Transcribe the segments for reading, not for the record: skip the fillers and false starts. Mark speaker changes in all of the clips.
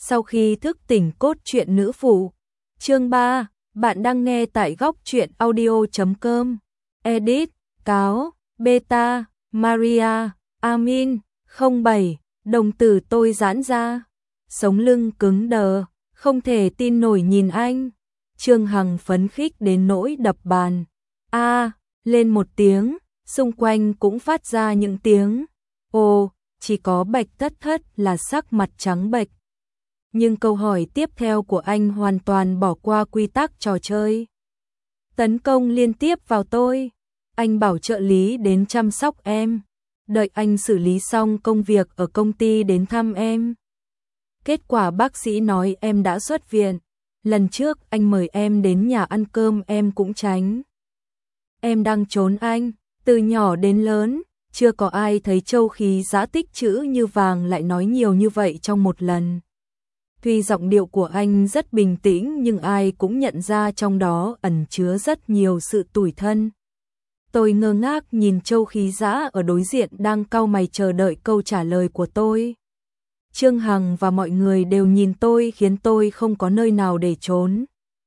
Speaker 1: Sau khi thức tỉnh cốt truyện nữ phụ. Chương 3, bạn đang nghe tại góc truyện audio.com. Edit, cáo, beta, Maria, Amin, 07, đồng tử tôi giãn ra. Sống lưng cứng đờ, không thể tin nổi nhìn anh. Trương Hằng phấn khích đến nỗi đập bàn. Lên một tiếng, xung quanh cũng phát ra những tiếng. Ồ, chỉ có Bạch Thất Thất là sắc mặt trắng bệch. Nhưng câu hỏi tiếp theo của anh hoàn toàn bỏ qua quy tắc trò chơi. Tấn công liên tiếp vào tôi. Anh bảo trợ lý đến chăm sóc em. Đợi anh xử lý xong công việc ở công ty đến thăm em. Kết quả bác sĩ nói em đã xuất viện. Lần trước anh mời em đến nhà ăn cơm em cũng tránh. Em đang trốn anh, từ nhỏ đến lớn, chưa có ai thấy Châu Khí Dã tích chữ như vàng lại nói nhiều như vậy trong một lần. Tuy giọng điệu của anh rất bình tĩnh nhưng ai cũng nhận ra trong đó ẩn chứa rất nhiều sự tủi thân. Tôi ngơ ngác nhìn Châu Khí Dã ở đối diện đang cau mày chờ đợi câu trả lời của tôi. Trương Hằng và mọi người đều nhìn tôi khiến tôi không có nơi nào để trốn.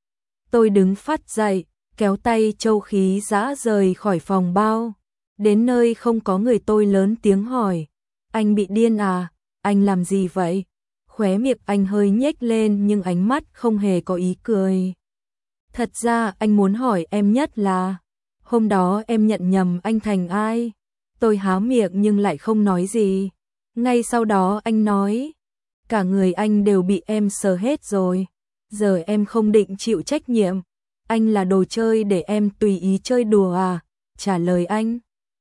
Speaker 1: Tôi đứng phát dậy, kéo tay Châu Khí Dã rời khỏi phòng bao. Đến nơi không có người tôi lớn tiếng hỏi. Anh bị điên à? Anh làm gì vậy? Khóe miệng anh hơi nhếch lên nhưng ánh mắt không hề có ý cười. Thật ra anh muốn hỏi em nhất là hôm đó em nhận nhầm anh thành ai? Tôi há miệng nhưng lại không nói gì. Ngay sau đó anh nói, cả người anh đều bị em sờ hết rồi. Giờ em không định chịu trách nhiệm. Anh là đồ chơi để em tùy ý chơi đùa à? Trả lời anh.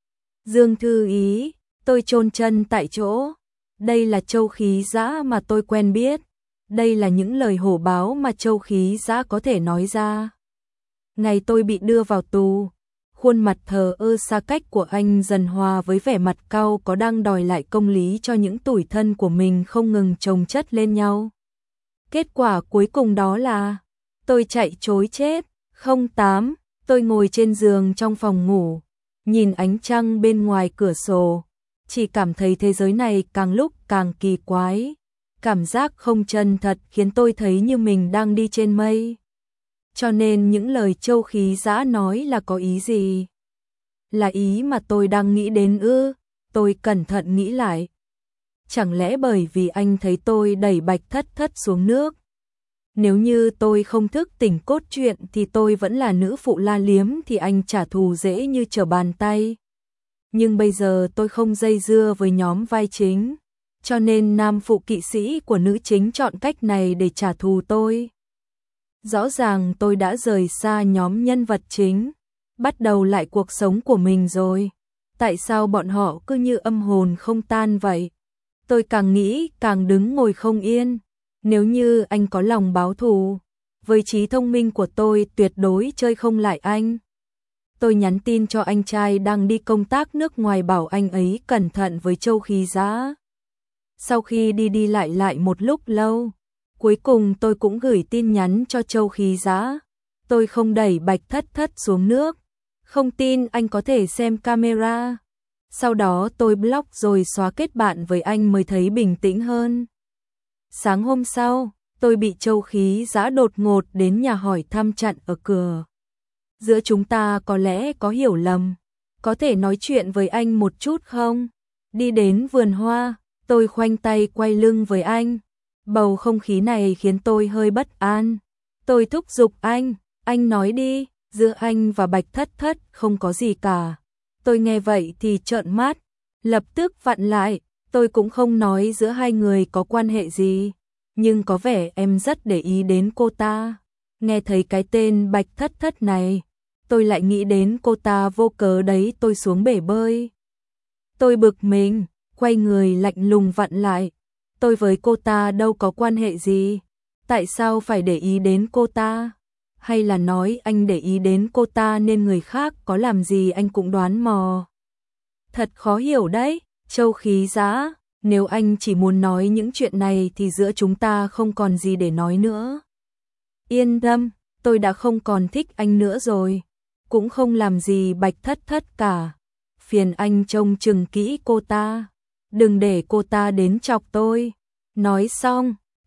Speaker 1: Dương Thư Ý, tôi chôn chân tại chỗ. Đây là Châu Khí Dã mà tôi quen biết. Đây là những lời hổ báo mà Châu Khí Dã có thể nói ra. Ngày tôi bị đưa vào tù, khuôn mặt thờ ơ xa cách của anh dần hòa với vẻ mặt cau có đang đòi lại công lý cho những tủi thân của mình không ngừng chồng chất lên nhau. Kết quả cuối cùng đó là tôi chạy trối chết. 08, tôi ngồi trên giường trong phòng ngủ, nhìn ánh trăng bên ngoài cửa sổ, chỉ cảm thấy thế giới này càng lúc càng kỳ quái. Cảm giác không chân thật khiến tôi thấy như mình đang đi trên mây. Cho nên những lời Châu Khí Dã nói là có ý gì? Là ý mà tôi đang nghĩ đến ư? Tôi cẩn thận nghĩ lại. Chẳng lẽ bởi vì anh thấy tôi đẩy Bạch Thất Thất xuống nước? Nếu như tôi không thức tỉnh cốt truyện thì tôi vẫn là nữ phụ La Liếm thì anh trả thù dễ như trở bàn tay. Nhưng bây giờ tôi không dây dưa với nhóm vai chính, cho nên nam phụ kỵ sĩ của nữ chính chọn cách này để trả thù tôi. Rõ ràng tôi đã rời xa nhóm nhân vật chính, bắt đầu lại cuộc sống của mình rồi. Tại sao bọn họ cứ như âm hồn không tan vậy? Tôi càng nghĩ càng đứng ngồi không yên. Nếu như anh có lòng báo thù, với trí thông minh của tôi tuyệt đối chơi không lại anh. Tôi nhắn tin cho anh trai đang đi công tác nước ngoài bảo anh ấy cẩn thận với Châu Khí Dã. Sau khi đi lại một lúc lâu, cuối cùng tôi cũng gửi tin nhắn cho Châu Khí Dã. Tôi không đẩy Bạch Thất Thất xuống nước. Không tin anh có thể xem camera. Sau đó tôi block rồi xóa kết bạn với anh mới thấy bình tĩnh hơn. Sáng hôm sau, tôi bị Châu Khí Dã đột ngột đến nhà hỏi thăm chặn ở cửa. Giữa chúng ta có lẽ có hiểu lầm. Có thể nói chuyện với anh một chút không? Đi đến vườn hoa, tôi khoanh tay quay lưng với anh. Bầu không khí này khiến tôi hơi bất an. Tôi thúc giục anh nói đi, giữa anh và Bạch Thất Thất không có gì cả. Tôi nghe vậy thì trợn mắt, lập tức vặn lại. Tôi cũng không nói giữa hai người có quan hệ gì, nhưng có vẻ em rất để ý đến cô ta. Nghe thấy cái tên Bạch Thất Thất này, tôi lại nghĩ đến cô ta vô cớ đấy tôi xuống bể bơi. Tôi bực mình, quay người lạnh lùng vặn lại. Tôi với cô ta đâu có quan hệ gì, tại sao phải để ý đến cô ta? Hay là nói anh để ý đến cô ta nên người khác có làm gì anh cũng đoán mò? Thật khó hiểu đấy. Châu Khí Dã, nếu anh chỉ muốn nói những chuyện này thì giữa chúng ta không còn gì để nói nữa. Yên tâm, tôi đã không còn thích anh nữa rồi, cũng không làm gì Bạch Thất Thất cả. Phiền anh trông chừng kỹ cô ta, đừng để cô ta đến chọc tôi. Nói xong,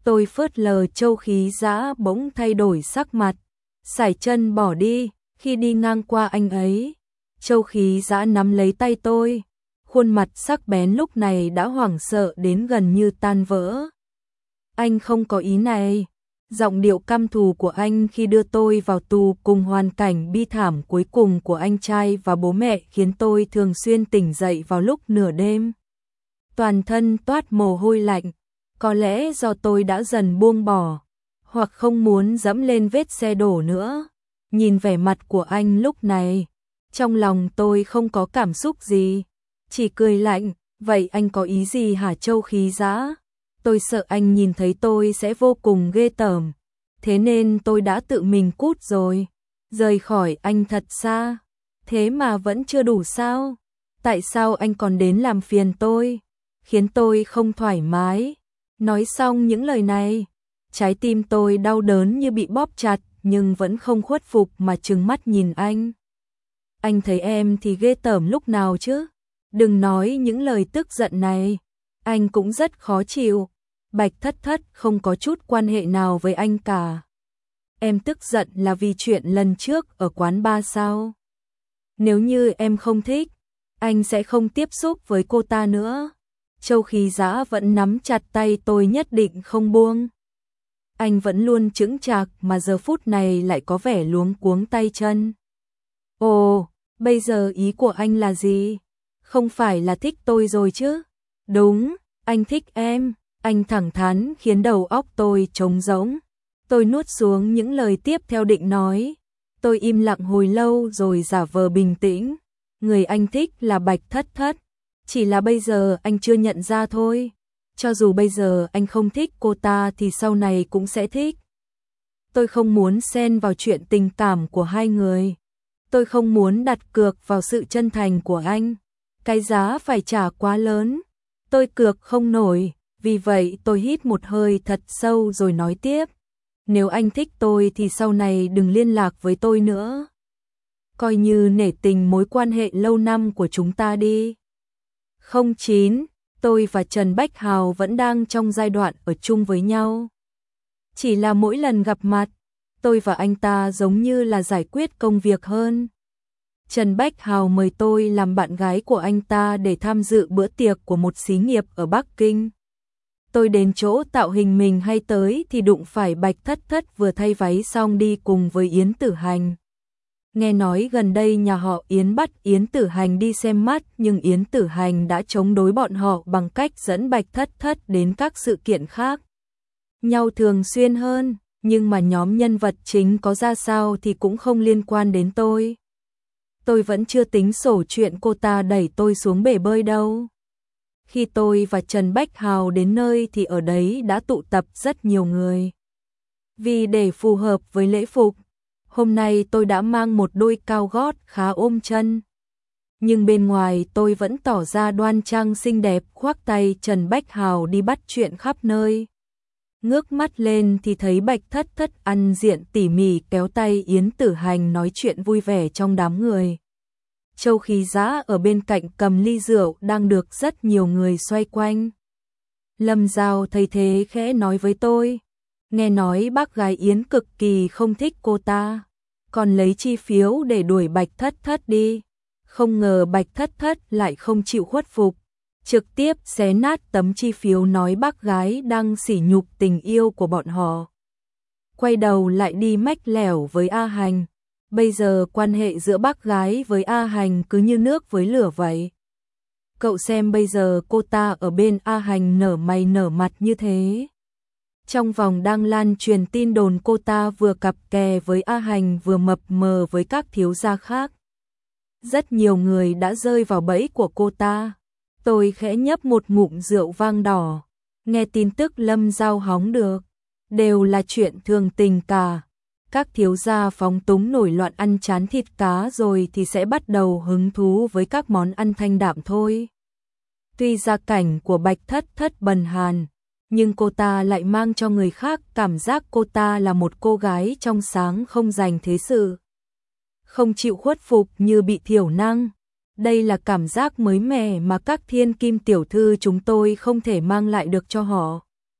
Speaker 1: Tôi phớt lờ Châu Khí Dã bỗng thay đổi sắc mặt, sải chân bỏ đi. Khi đi ngang qua anh ấy, Châu Khí Dã nắm lấy tay tôi, khuôn mặt sắc bén lúc này đã hoảng sợ đến gần như tan vỡ. Anh không có ý này. Giọng điệu căm thù của anh khi đưa tôi vào tù cùng hoàn cảnh bi thảm cuối cùng của anh trai và bố mẹ khiến tôi thường xuyên tỉnh dậy vào lúc nửa đêm. Toàn thân toát mồ hôi lạnh, có lẽ do tôi đã dần buông bỏ, hoặc không muốn dẫm lên vết xe đổ nữa. Nhìn vẻ mặt của anh lúc này, trong lòng tôi không có cảm xúc gì, chỉ cười lạnh. Vậy anh có ý gì hả Châu Khí Dã? Tôi sợ anh nhìn thấy tôi sẽ vô cùng ghê tởm, thế nên tôi đã tự mình cút rồi, rời khỏi anh thật xa. Thế mà vẫn chưa đủ sao? Tại sao anh còn đến làm phiền tôi, khiến tôi không thoải mái? Nói xong những lời này, trái tim tôi đau đớn như bị bóp chặt, nhưng vẫn không khuất phục mà trừng mắt nhìn anh. Anh thấy em thì ghê tởm lúc nào chứ? Đừng nói những lời tức giận này, anh cũng rất khó chịu. Bạch Thất Thất không có chút quan hệ nào với anh cả. Em tức giận là vì chuyện lần trước ở quán bar sao? Nếu như em không thích, anh sẽ không tiếp xúc với cô ta nữa. Châu Khí Dã vẫn nắm chặt tay tôi nhất định không buông. Anh vẫn luôn chững chạc mà giờ phút này lại có vẻ luống cuống tay chân. Ồ, bây giờ ý của anh là gì? Không phải là thích tôi rồi chứ? Đúng, anh thích em. Anh thẳng thắn khiến đầu óc tôi trống rỗng. Tôi nuốt xuống những lời tiếp theo định nói. Tôi im lặng hồi lâu rồi giả vờ bình tĩnh. Người anh thích là Bạch Thất Thất. Chỉ là bây giờ anh chưa nhận ra thôi. Cho dù bây giờ anh không thích cô ta thì sau này cũng sẽ thích. Tôi không muốn xen vào chuyện tình cảm của hai người. Tôi không muốn đặt cược vào sự chân thành của anh. Cái giá phải trả quá lớn. Tôi cược không nổi. Vì vậy tôi hít một hơi thật sâu rồi nói tiếp. Nếu anh thích tôi thì sau này đừng liên lạc với tôi nữa. Coi như nể tình mối quan hệ lâu năm của chúng ta đi. 09. Tôi và Trần Bách Hào vẫn đang trong giai đoạn ở chung với nhau. Chỉ là mỗi lần gặp mặt, tôi và anh ta giống như là giải quyết công việc hơn. Trần Bách Hào mời tôi làm bạn gái của anh ta để tham dự bữa tiệc của một xí nghiệp ở Bắc Kinh. Tôi đến chỗ tạo hình mình hay tới thì đụng phải Bạch Thất Thất vừa thay váy xong đi cùng với Yến Tử Hành. Nghe nói gần đây nhà họ Yến bắt Yến Tử Hành đi xem mắt, nhưng Yến Tử Hành đã chống đối bọn họ bằng cách dẫn Bạch Thất Thất đến các sự kiện khác nhau thường xuyên hơn, nhưng mà nhóm nhân vật chính có ra sao thì cũng không liên quan đến tôi. Tôi vẫn chưa tính sổ chuyện cô ta đẩy tôi xuống bể bơi đâu. Khi tôi và Trần Bách Hào đến nơi thì ở đấy đã tụ tập rất nhiều người. Vì để phù hợp với lễ phục, hôm nay tôi đã mang một đôi cao gót khá ôm chân. Nhưng bên ngoài tôi vẫn tỏ ra đoan trang xinh đẹp, khoác tay Trần Bách Hào đi bắt chuyện khắp nơi. Ngước mắt lên thì thấy Bạch Thất Thất ăn diện tỉ mỉ kéo tay Yến Tử Hành nói chuyện vui vẻ trong đám người. Châu Khí Dã ở bên cạnh cầm ly rượu đang được rất nhiều người xoay quanh. Lâm Giao thấy thế khẽ nói với tôi. Nghe nói bác gái Yến cực kỳ không thích cô ta, còn lấy chi phiếu để đuổi Bạch Thất Thất đi. Không ngờ Bạch Thất Thất lại không chịu khuất phục, trực tiếp xé nát tấm chi phiếu nói bác gái đang sỉ nhục tình yêu của bọn họ. Quay đầu lại đi mách lẻo với A Hành. Bây giờ quan hệ giữa bác gái với A Hành cứ như nước với lửa vậy. Cậu xem bây giờ cô ta ở bên A Hành nở mày nở mặt như thế. Trong vòng đang lan truyền tin đồn cô ta vừa cặp kè với A Hành vừa mập mờ với các thiếu gia khác. Rất nhiều người đã rơi vào bẫy của cô ta. Tôi khẽ nhấp một ngụm rượu vang đỏ. Nghe tin tức Lâm Giao hóng được, đều là chuyện thường tình cả. Các thiếu gia phóng túng nổi loạn ăn chán thịt cá rồi thì sẽ bắt đầu hứng thú với các món ăn thanh đạm thôi. Tuy gia cảnh của Bạch Thất Thất bần hàn, nhưng cô ta lại mang cho người khác cảm giác cô ta là một cô gái trong sáng không dành thế sự. Không chịu khuất phục như bị thiểu năng. Đây là cảm giác mới mẻ mà các thiên kim tiểu thư chúng tôi không thể mang lại được cho họ.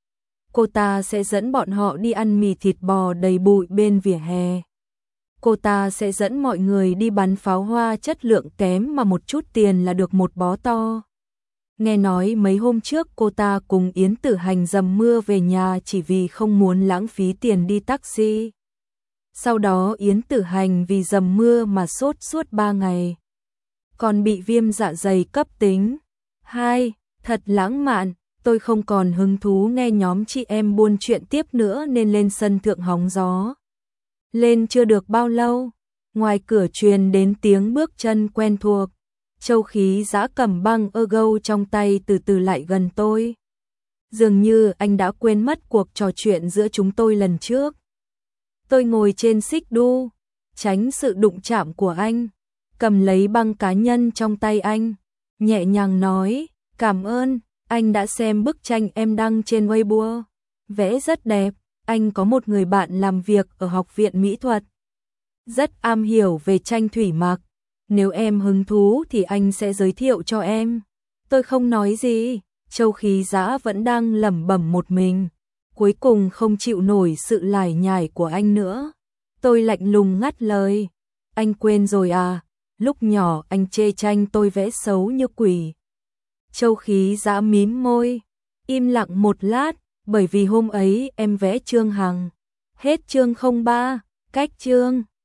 Speaker 1: cô ta sẽ dẫn bọn họ đi ăn mì thịt bò đầy bụi bên vỉa hè. Cô ta sẽ dẫn mọi người đi bắn pháo hoa chất lượng kém mà một chút tiền là được một bó to. Nghe nói mấy hôm trước cô ta cùng Yến Tử Hành dầm mưa về nhà chỉ vì không muốn lãng phí tiền đi taxi. Sau đó Yến Tử Hành vì dầm mưa mà sốt suốt 3 ngày. Còn bị viêm dạ dày cấp tính. 2. Thật lãng mạn, tôi không còn hứng thú nghe nhóm chị em buôn chuyện tiếp nữa nên lên sân thượng hóng gió. Lên chưa được bao lâu, ngoài cửa truyền đến tiếng bước chân quen thuộc. Châu Khí Dã cầm băng ơ-gâu trong tay từ từ lại gần tôi. Dường như anh đã quên mất cuộc trò chuyện giữa chúng tôi lần trước. Tôi ngồi trên xích đu, tránh sự đụng chạm của anh, cầm lấy băng cá nhân trong tay anh, nhẹ nhàng nói, cảm ơn, anh đã xem bức tranh em đăng trên Weibo. Vẽ rất đẹp, anh có một người bạn làm việc ở học viện mỹ thuật. Rất am hiểu về tranh thủy mặc. Nếu em hứng thú thì anh sẽ giới thiệu cho em. Tôi không nói gì, Châu Khí Dã vẫn đang lẩm bẩm một mình. Cuối cùng không chịu nổi sự lải nhải của anh nữa. Tôi lạnh lùng ngắt lời. Anh quên rồi à, lúc nhỏ anh chê tranh tôi vẽ xấu như quỷ. Châu Khí Dã mím môi, im lặng một lát, bởi vì hôm ấy em vẽ Trương Hằng. Hết chương 03, cách chương.